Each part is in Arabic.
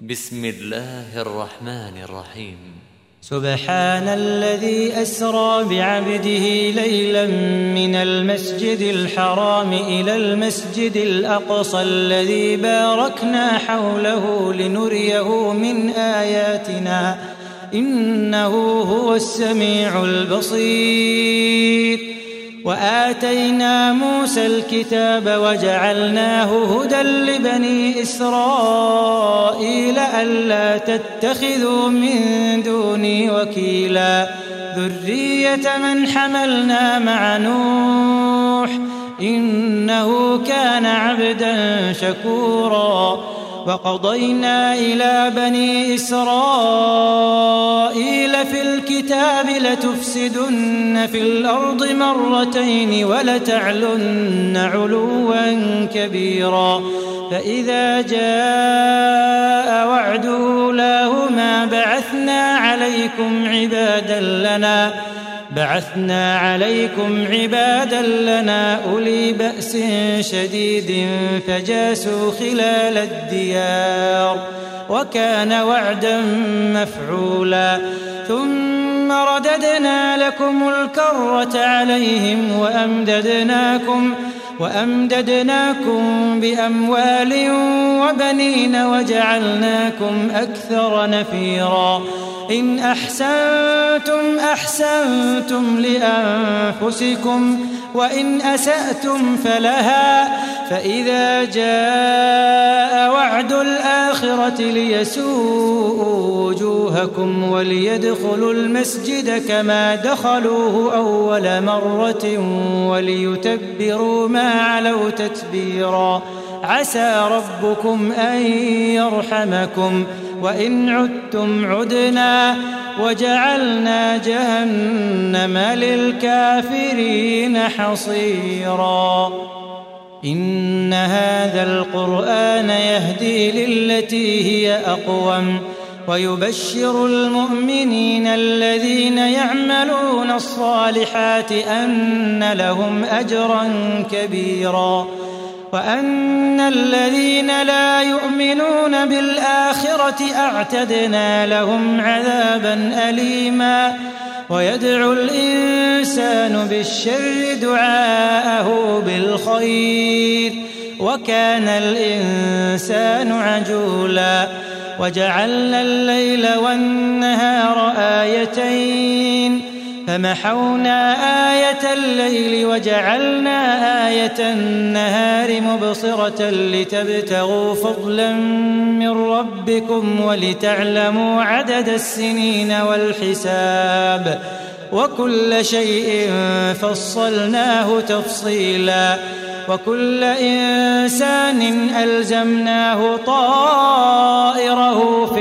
بسم الله الرحمن الرحيم. سبحان الذي أسرى بعبده ليلا من المسجد الحرام إلى المسجد الأقصى الذي باركنا حوله لنريه من آياتنا إنه هو السميع البصير. وآتينا موسى الكتاب وجعلناه هدى لبني إسرائيل ألا تتخذوا من دوني وكيلا ذرية من حملنا مع نوح إنه كان عبدا شكورا. وقضينا إلى بني إسرائيل في الكتاب لتفسدن في الأرض مرتين ولتعلن علوا كبيرا. فإذا جاء وعد أولاهما بعثنا عليكم عبادا لنا أولي بأس شديد فجاسوا خلال الديار وكان وعدا مفعولا. ثم رددنا لكم الكرة عليهم وأمددناكم بأموال وبنين وجعلناكم أكثر نفيرا. إن أحسنتم لأنفسكم وإن أسأتم فلها. فإذا جاء وعد الآخرة ليسوءوا وجوهكم وليدخلوا المسجد كما دخلوه أول مرة وليتبروا ما علوا تتبيرا. عسى ربكم أن يرحمكم وإن عدتم عدنا وجعلنا جهنم للكافرين حصيرا. إن هذا القرآن يهدي للتي هي أقوم ويبشر المؤمنين الذين يعملون الصالحات أن لهم أجرا كبيرا وأن الذين لا يؤمنون بالآخرة أعتدنا لهم عذابا أليما. ويدعو الإنسان بالشر دعاءه بالخير وكان الإنسان عجولا. وجعلنا الليل والنهار آيتين فمحونا آية الليل وجعلنا آية النهار مبصرة لتبتغوا فضلا من ربكم ولتعلموا عدد السنين والحساب وكل شيء فصلناه تفصيلا. وكل إنسان ألزمناه طائره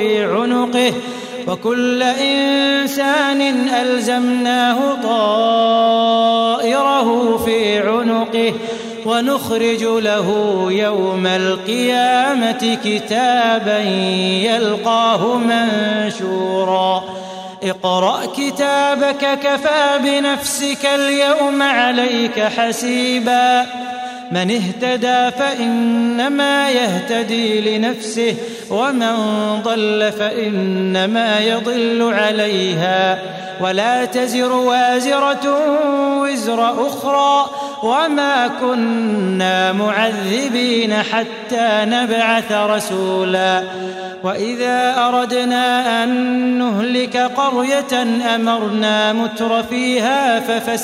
في عنقه ونخرج له يوم القيامة كتابا يلقاه منشورا. اقرأ كتابك كفى بنفسك اليوم عليك حسيبا. من اهتدى فإنما يهتدي لنفسه ومن ضل فإنما يضل عليها ولا تزر وازرة وزر أخرى وما كنا معذبين حتى نبعث رسولا. وإذا أردنا أن نهلك قرية أمرنا متر فيها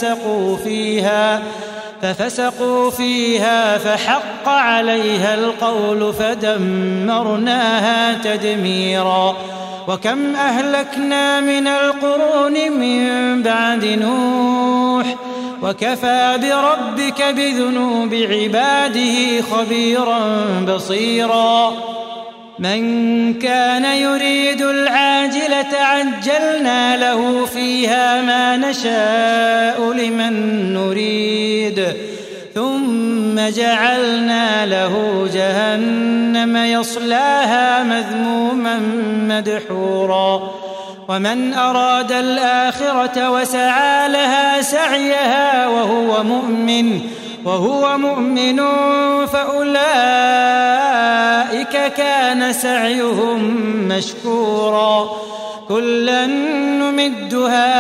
ففسقوا فيها فحق عليها القول فدمرناها تدميرا. وكم أهلكنا من القرون من بعد نوح وكفى بربك بذنوب عباده خبيرا بصيرا. من كان يريد العاجلة عجلنا له فيها ما نشاء لمن نريد ثم جعلنا له جهنم يصلاها مذموما مدحورا. ومن أراد الآخرة وسعى لها سعيها وهو مؤمن وهو مؤمن فأولئك كان سعيهم مشكورا كلا نمد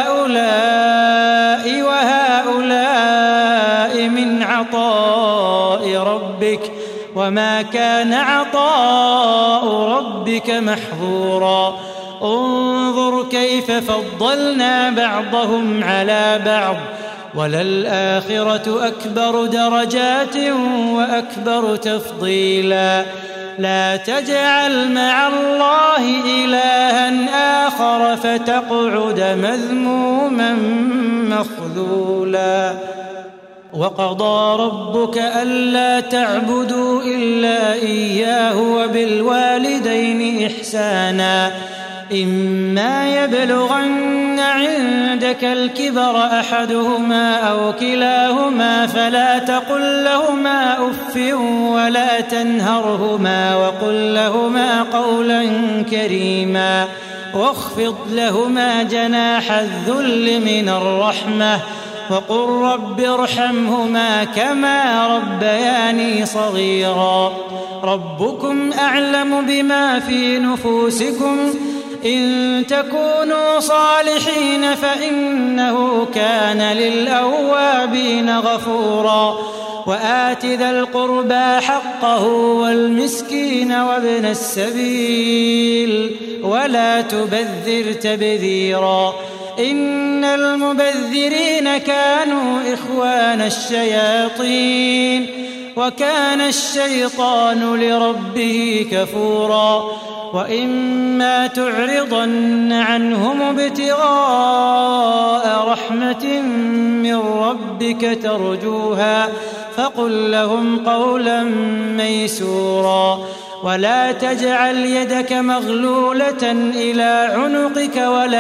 هؤلاء وهؤلاء من عطاء ربك وما كان عطاء ربك محظورا انظر كيف فضلنا بعضهم على بعض وللآخرة أكبر درجات وأكبر تفضيلا لا تجعل مع الله إلها آخر فتقعد مذموما مخذولا وقضى ربك ألا تعبدوا إلا إياه وبالوالدين إحسانا إما يبلغن عندك الكبر أحدهما أو كلاهما فلا تقل لهما أف ولا تنهرهما وقل لهما قولا كريما واخفض لهما جناح الذل من الرحمة وقل رب ارحمهما كما ربياني صغيرا ربكم أعلم بما في نفوسكم إن تكونوا صالحين فإنه كان للأوابين غفورا وآت ذا القربى حقه والمسكين وابن السبيل ولا تبذر تبذيرا إن المبذرين كانوا إخوان الشياطين وكان الشيطان لربه كفورا وإما تعرضن عنهم ابتغاء رحمة من ربك ترجوها فقل لهم قولا ميسورا ولا تجعل يدك مغلولة إلى عنقك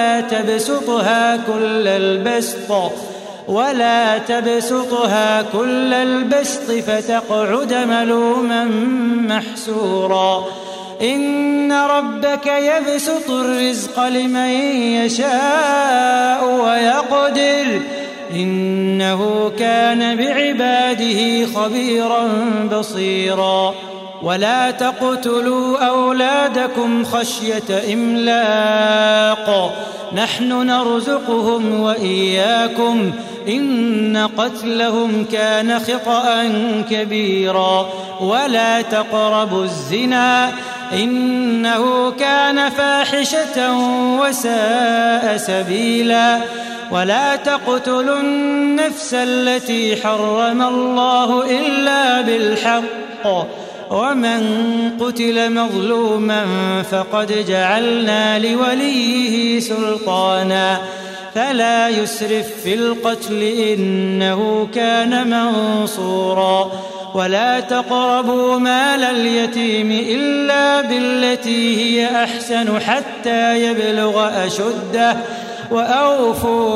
ولا تبسطها كل البسط فتقعد ملوما محسورا إن ربك يبسط الرزق لمن يشاء ويقدر إنه كان بعباده خبيرا بصيرا ولا تقتلوا أولادكم خشية إملاق نحن نرزقهم وإياكم إن قتلهم كان خطأ كبيرا ولا تقربوا الزنا إنه كان فاحشة وساء سبيلا ولا تقتلوا النفس التي حرم الله إلا بالحق ومن قتل مظلوما فقد جعلنا لوليه سلطانا فلا يسرف في القتل إنه كان منصورا ولا تقربوا مال اليتيم إلا بالتي هي أحسن حتى يبلغ أشده وأوفوا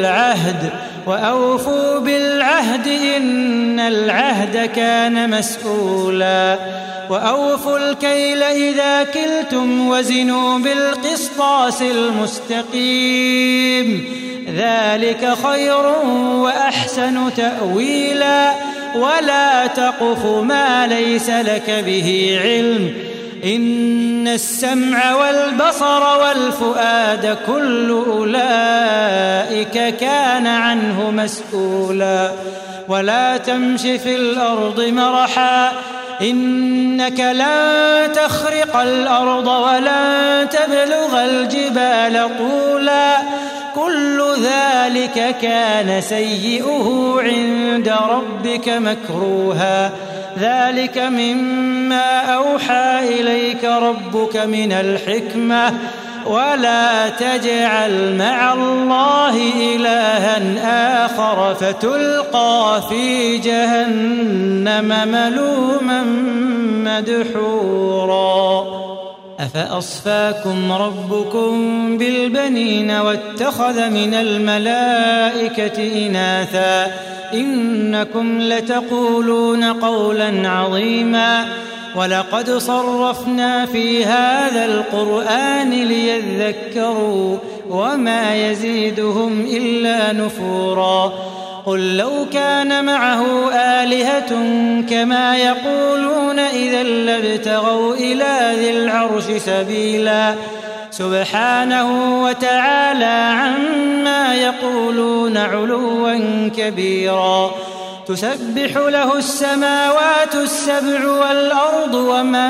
بالعهد إن العهد كان مسؤولا وأوفوا الكيل إذا كلتم وزنوا بالقسطاس المستقيم ذلك خير وأحسن تأويلا ولا تقف ما ليس لك به علم إن السمع والبصر والفؤاد كل أولئك كان عنه مسؤولا ولا تمش في الأرض مرحا إنك لن تخرق الأرض ولن تبلغ الجبال طولا كل ذلك كان سيئه عند ربك مكروها ذلك مما أوحى إليك ربك من الحكمة ولا تجعل مع الله إلها آخر فتلقى في جهنم ملوما مدحورا أفأصفاكم ربكم بالبنين واتخذ من الملائكة إناثا إنكم لتقولون قولا عظيما ولقد صرفنا في هذا القرآن ليذكروا وما يزيدهم إلا نفورا قل لو كان معه آلهة كما يقولون إذا لابتغوا إلى ذي العرش سبيلا سبحانه وتعالى عما يقولون علوا كبيرا تسبح له السماوات السبع والأرض ومن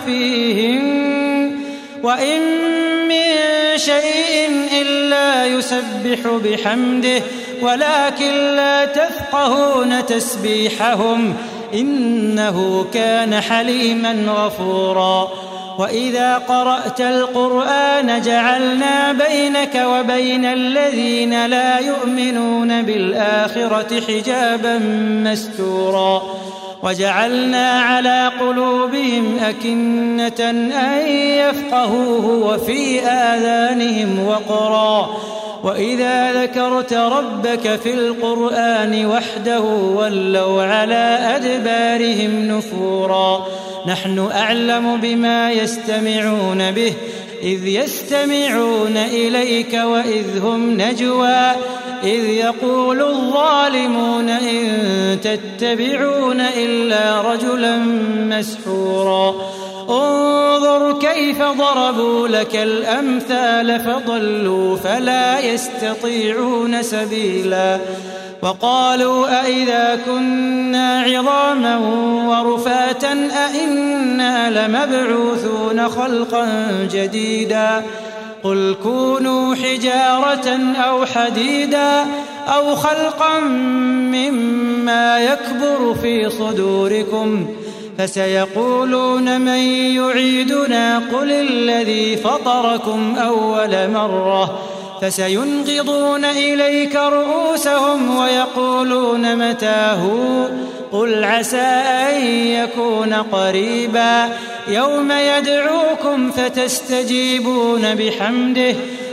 فيهن وإن من شيء إلا يسبح بحمده ولكن لا تفقهون تسبيحهم إنه كان حليما غفورا وإذا قرأت القرآن جعلنا بينك وبين الذين لا يؤمنون بالآخرة حجابا مستورا وجعلنا على قلوبهم أكنة أن يفقهوه وفي آذانهم وقرا وإذا ذكرت ربك في القرآن وحده ولوا على أدبارهم نفورا نحن أعلم بما يستمعون به إذ يستمعون إليك وإذ هم نجوى إذ يقول الظالمون إن تتبعون إلا رجلا مسحورا انظر كيف ضربوا لك الأمثال فضلوا فلا يستطيعون سبيلا وقالوا أئذا كنا عظاما ورفاتا أئنا لمبعوثون خلقا جديدا قل كونوا حجارة أو حديدا أو خلقا مما يكبر في صدوركم فسيقولون من يعيدنا قل الذي فطركم أول مرة فسينغضون إليك رؤوسهم ويقولون متى هو قل عسى أن يكون قريبا يوم يدعوكم فتستجيبون بحمده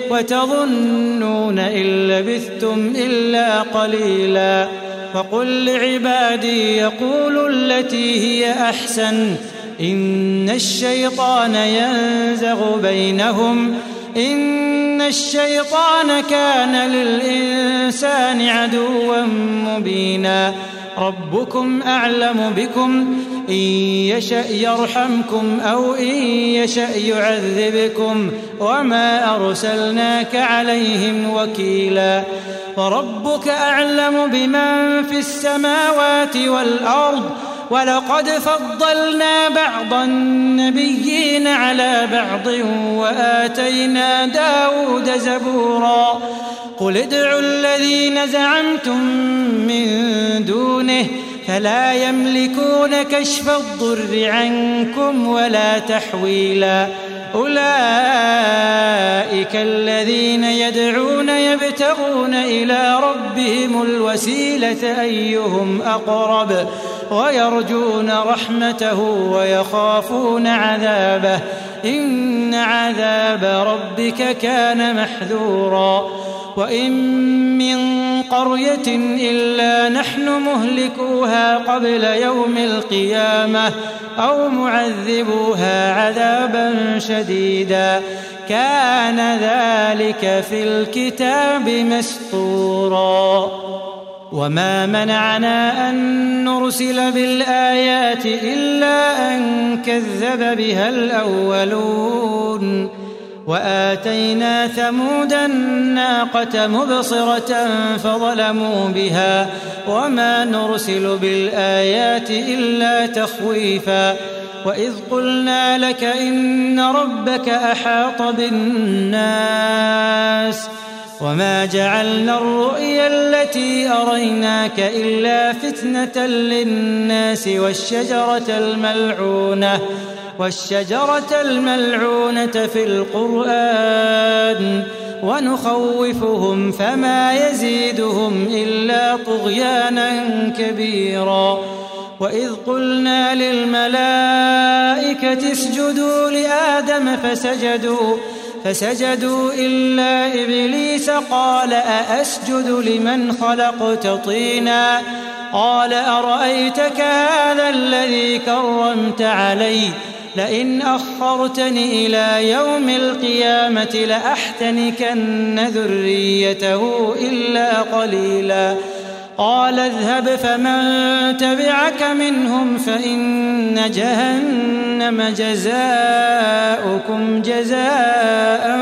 وتظنون إن لبثتم إلا قليلا وقل لعبادي يقولوا التي هي أحسن إن الشيطان ينزغ بينهم إن الشيطان كان للإنسان عدوا مبينا ربكم أعلم بكم إن يشأ يرحمكم أو إن يشأ يعذبكم وما أرسلناك عليهم وكيلا وربك أعلم بمن في السماوات والأرض ولقد فضلنا بعض النبيين على بعض وآتينا داود زبورا قل ادعوا الذين زعمتم من دونه فلا يملكون كشف الضر عنكم ولا تحويلا أولئك الذين يدعون يبتغون إلى ربهم الوسيلة أيهم أقرب ويرجون رحمته ويخافون عذابه إن عذاب ربك كان محذورا وإن من قرية إلا نحن مهلكوها قبل يوم القيامة أو معذبوها عذابا شديدا كان ذلك في الكتاب مسطورا وما منعنا أن نرسل بالآيات إلا أن كذب بها الأولون وآتينا ثمود الناقة مبصرة فظلموا بها وما نرسل بالآيات إلا تخويفا وإذ قلنا لك إن ربك أحاط بالناس وما جعلنا الرؤيا التي أريناك إلا فتنة للناس والشجرة الملعونة في القرآن ونخوفهم فما يزيدهم إلا طغيانا كبيرا وإذ قلنا للملائكة اسجدوا لآدم فسجدوا إلا إبليس قال أأسجد لمن خلقت طينا قال أرأيتك هذا الذي كرمت علي لئن أخرتني إلى يوم القيامة لأحتنكن ذريته إلا قليلا قال اذهب فمن تبعك منهم فإن جهنم جزاؤكم جزاء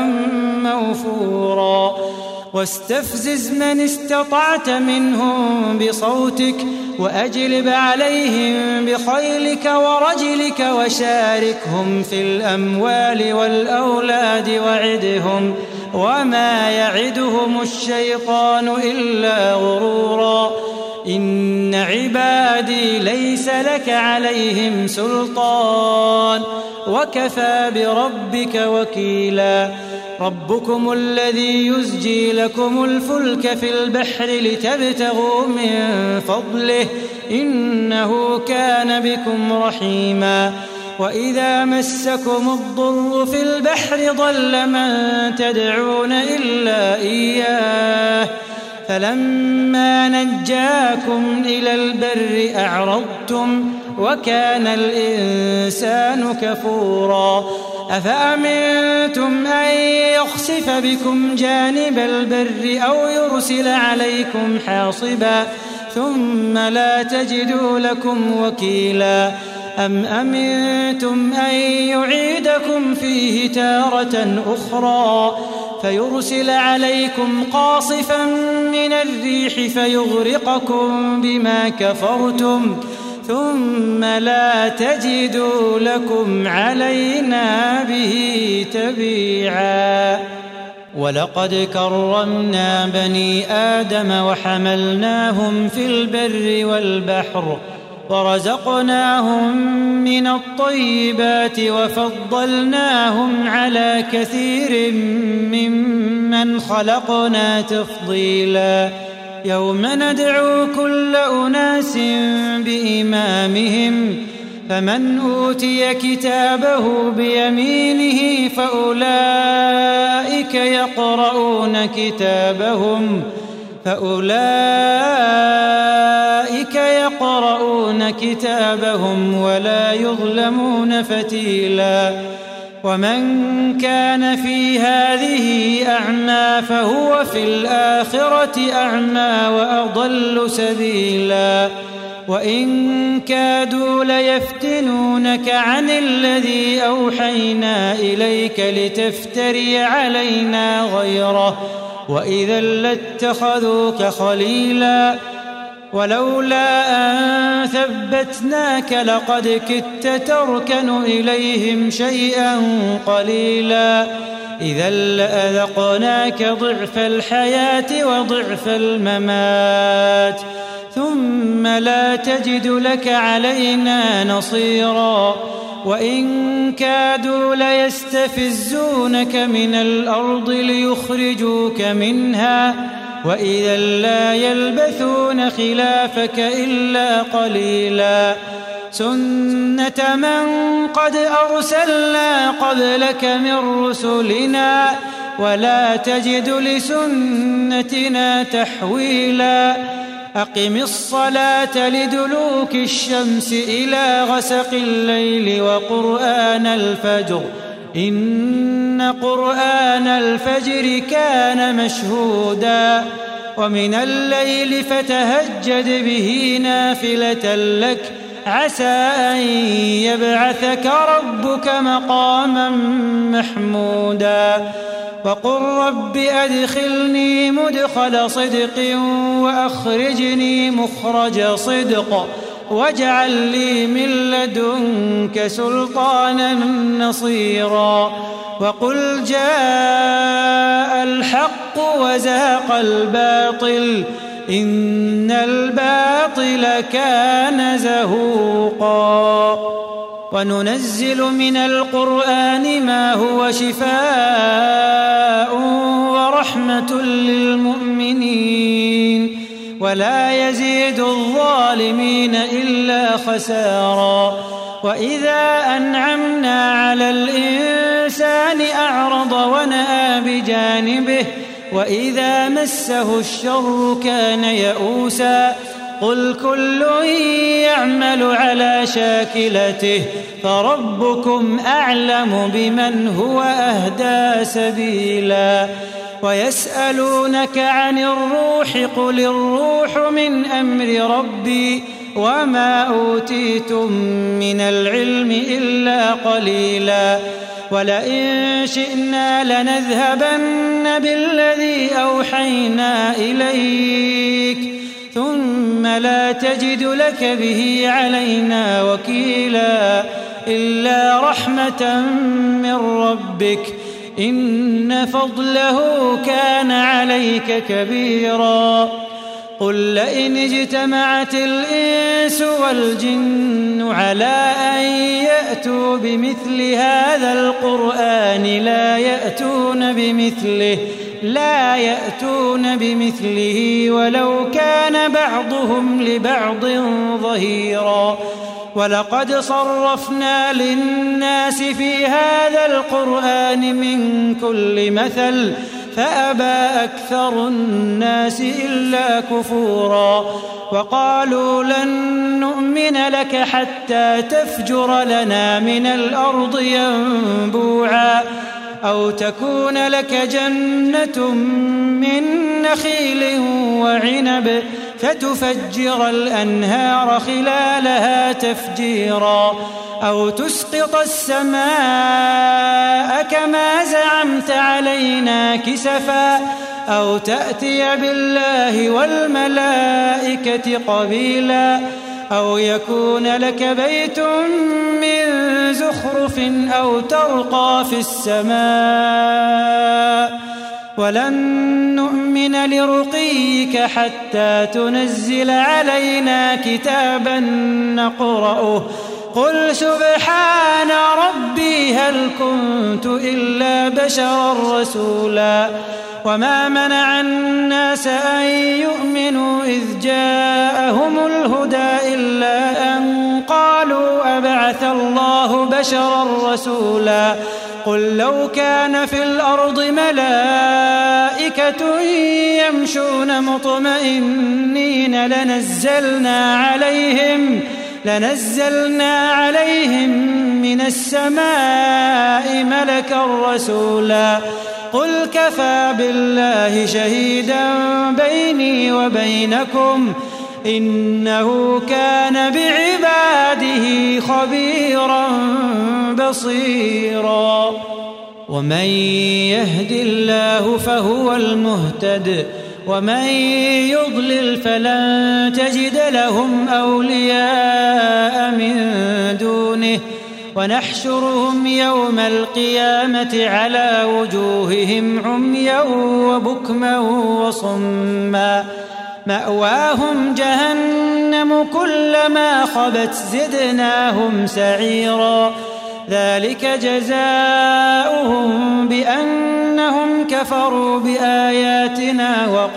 موفورا واستفزز من استطعت منهم بصوتك وأجلب عليهم بخيلك ورجلك وشاركهم في الأموال والأولاد وعدهم وما يعدهم الشيطان إلا غرورا إن عبادي ليس لك عليهم سلطان وكفى بربك وكيلا ربكم الذي يزجي لكم الفلك في البحر لتبتغوا من فضله إنه كان بكم رحيما وإذا مسكم الضر في البحر ضل من تدعون إلا إياه فلما نجاكم إلى البر أعرضتم وكان الإنسان كفورا أفأمنتم أن يخسف بكم جانب البر أو يرسل عليكم حاصبا ثم لا تجدوا لكم وكيلا أم أمنتم أن يعيدكم فيه تارة أخرى فيرسل عليكم قاصفا من الريح فيغرقكم بما كفرتم ثم لا تجدوا لكم علينا به تبيعا ولقد كرمنا بني آدم وحملناهم في البر والبحر ورزقناهم من الطيبات وفضلناهم على كثير ممن خلقنا تفضيلا يوم ندعو كل أناس بإمامهم فمن أوتي كتابه بيمينه فأولئك يقرؤون كتابهم ولا يظلمون فتيلا ومن كان في هذه أعمى فهو في الآخرة أعمى وأضل سبيلا وإن كادوا ليفتنونك عن الذي أوحينا إليك لتفتري علينا غيره وإذا لاتخذوك خليلا ولولا أن ثبتناك لقد كدت تركن إليهم شيئا قليلا إذا لأذقناك ضعف الحياة وضعف الممات ثم لا تجد لك علينا نصيرا وإن كادوا ليستفزونك من الأرض ليخرجوك منها وإذا لا يلبثون خلافك إلا قليلا سنة من قد أرسلنا قبلك من رسلنا ولا تجد لسنتنا تحويلا أقم الصلاة لدلوك الشمس إلى غسق الليل وقرآن الفجر إن قرآن الفجر كان مشهودا ومن الليل فتهجد به نافلة لك عسى أن يبعثك ربك مقاما محمودا وقل رب أدخلني مدخل صدق وأخرجني مخرج صدق واجعل لي من لدنك سلطانا نصيرا وقل جاء الحق وزهق الباطل إن الباطل كان زهوقا وننزل من القرآن ما هو شفاء ورحمة للمؤمنين ولا يزيد الظالمين إلا خسارا وإذا أنعمنا على الإنسان أعرض ونأى بجانبه وإذا مسه الشر كان يئوسا قل كل يعمل على شاكلته فربكم أعلم بمن هو أهدى سبيلا ويسألونك عن الروح قل الروح من أمر ربي وما أوتيتم من العلم إلا قليلا ولئن شئنا لنذهبن بالذي أوحينا إليك ثم لا تجد لك به علينا وكيلا إلا رحمة من ربك إن فضله كان عليك كبيرا قل لئن اجتمعت الإنس والجن على أن يأتوا بمثل هذا القرآن لا يأتون بمثله ولو كان بعضهم لبعض ظهيرا ولقد صرفنا للناس في هذا القرآن من كل مثل فأبى أكثر الناس إلا كفورا وقالوا لن نؤمن لك حتى تفجر لنا من الأرض ينبوعا أو تكون لك جنة من نخيل وعنب فتفجر الأنهار خلالها تفجيرا أو تسقط السماء كما زعمت علينا كسفا أو تأتي بالله والملائكة قبيلا أو يكون لك بيت من زخرف أو ترقى في السماء ولن نؤمن لرقيك حتى تنزل علينا كتابا نقرأه قل سبحان ربي هل كنت إلا بشرا رسولا وما منع الناس أن يؤمنوا إذ جاءهم الهدى إلا أن قالوا أبعث الله بشرا رسولا قل لو كان في الأرض ملائكة يمشون مطمئنين لنزلنا عليهم من السماء ملكا رسولا قل كفى بالله شهيدا بيني وبينكم إنه كان بعباده خبيرا بصيرا ومن يهد الله فهو المهتد ومن يضلل فلن تجد لهم أولياء من دونه ونحشرهم يوم القيامة على وجوههم عميا وبكما وصما مأواهم جهنم كلما خبت زدناهم سعيرا ذلك جزاؤهم بأنهم كفروا بآياتنا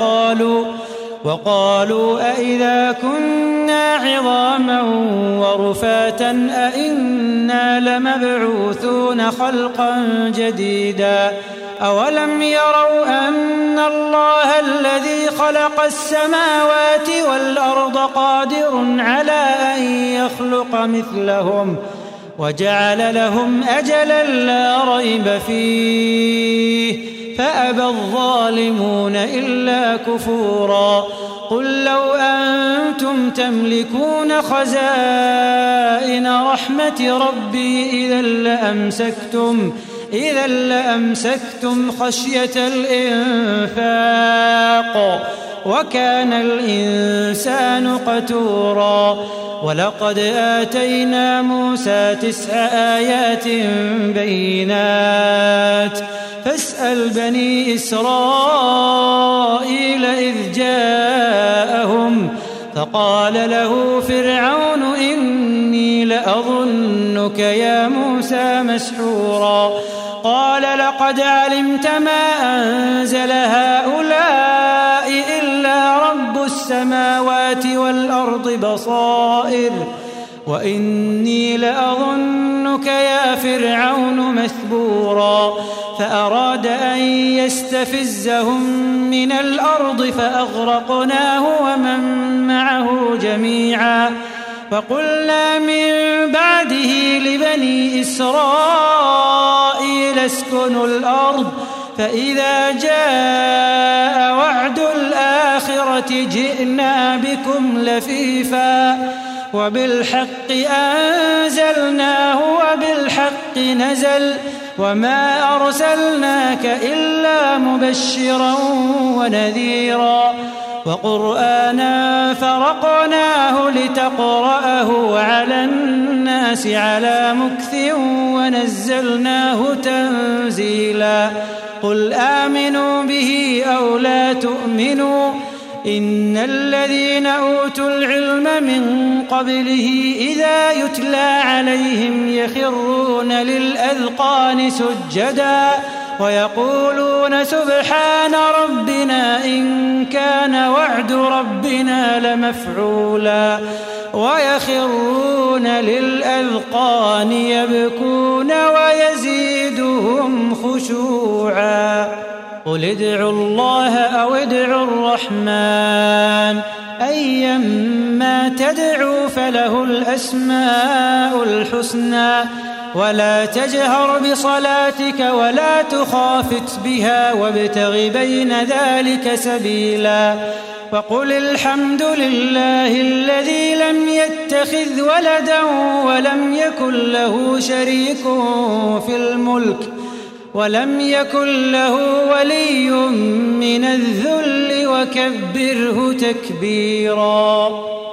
وقالوا أئذا كنا عظاما ورفاتا أئنا لمبعوثون خلقا جديدا أولم يروا أن الله الذي خلق السماوات والأرض قادر على أن يخلق مثلهم وجعل لهم أجلا لا ريب فيه فأبى الظالمون إلا كفورا قل لو أنتم تملكون خزائن رحمة ربي إذا لأمسكتم خشية الإنفاق وكان الإنسان قتورا ولقد آتينا موسى 9 آيات بينات فاسأل بني إسرائيل إذ جاءهم فقال له فرعون إني لأظنك يا موسى مسحورا قال لقد علمت ما أنزل هؤلاء إلا رب السماوات والأرض بصائر وإني لأظنك يا فرعون مثبورا فأراد أن ليستفزهم من الأرض فأغرقناه ومن معه جميعا فقلنا من بعده لبني إسرائيل اسكنوا الأرض فإذا جاء وعد الآخرة جئنا بكم لفيفا وبالحق أنزلناه وبالحق نزل وما أرسلناك إلا مبشرا ونذيرا وقرآنا فرقناه لتقرأه على الناس على مكث ونزلناه تنزيلا قل آمنوا به أو لا تؤمنوا إن الذين أوتوا العلم من قبله إذا يتلى عليهم يخرون للأذقان سجدا ويقولون سبحان ربنا إن كان وعد ربنا لمفعولا ويخرون للأذقان يبكون ويزيدهم خشوعا قل ادعوا الله أو ادعوا الرحمن أيما تدعوا فله الأسماء الحسنى ولا تجهر بصلاتك ولا تخافت بها وابتغ بين ذلك سبيلا وقل الحمد لله الذي لم يتخذ ولدا ولم يكن له شريك في الملك ولم يكن له ولي من الذل وكبره تكبيرا.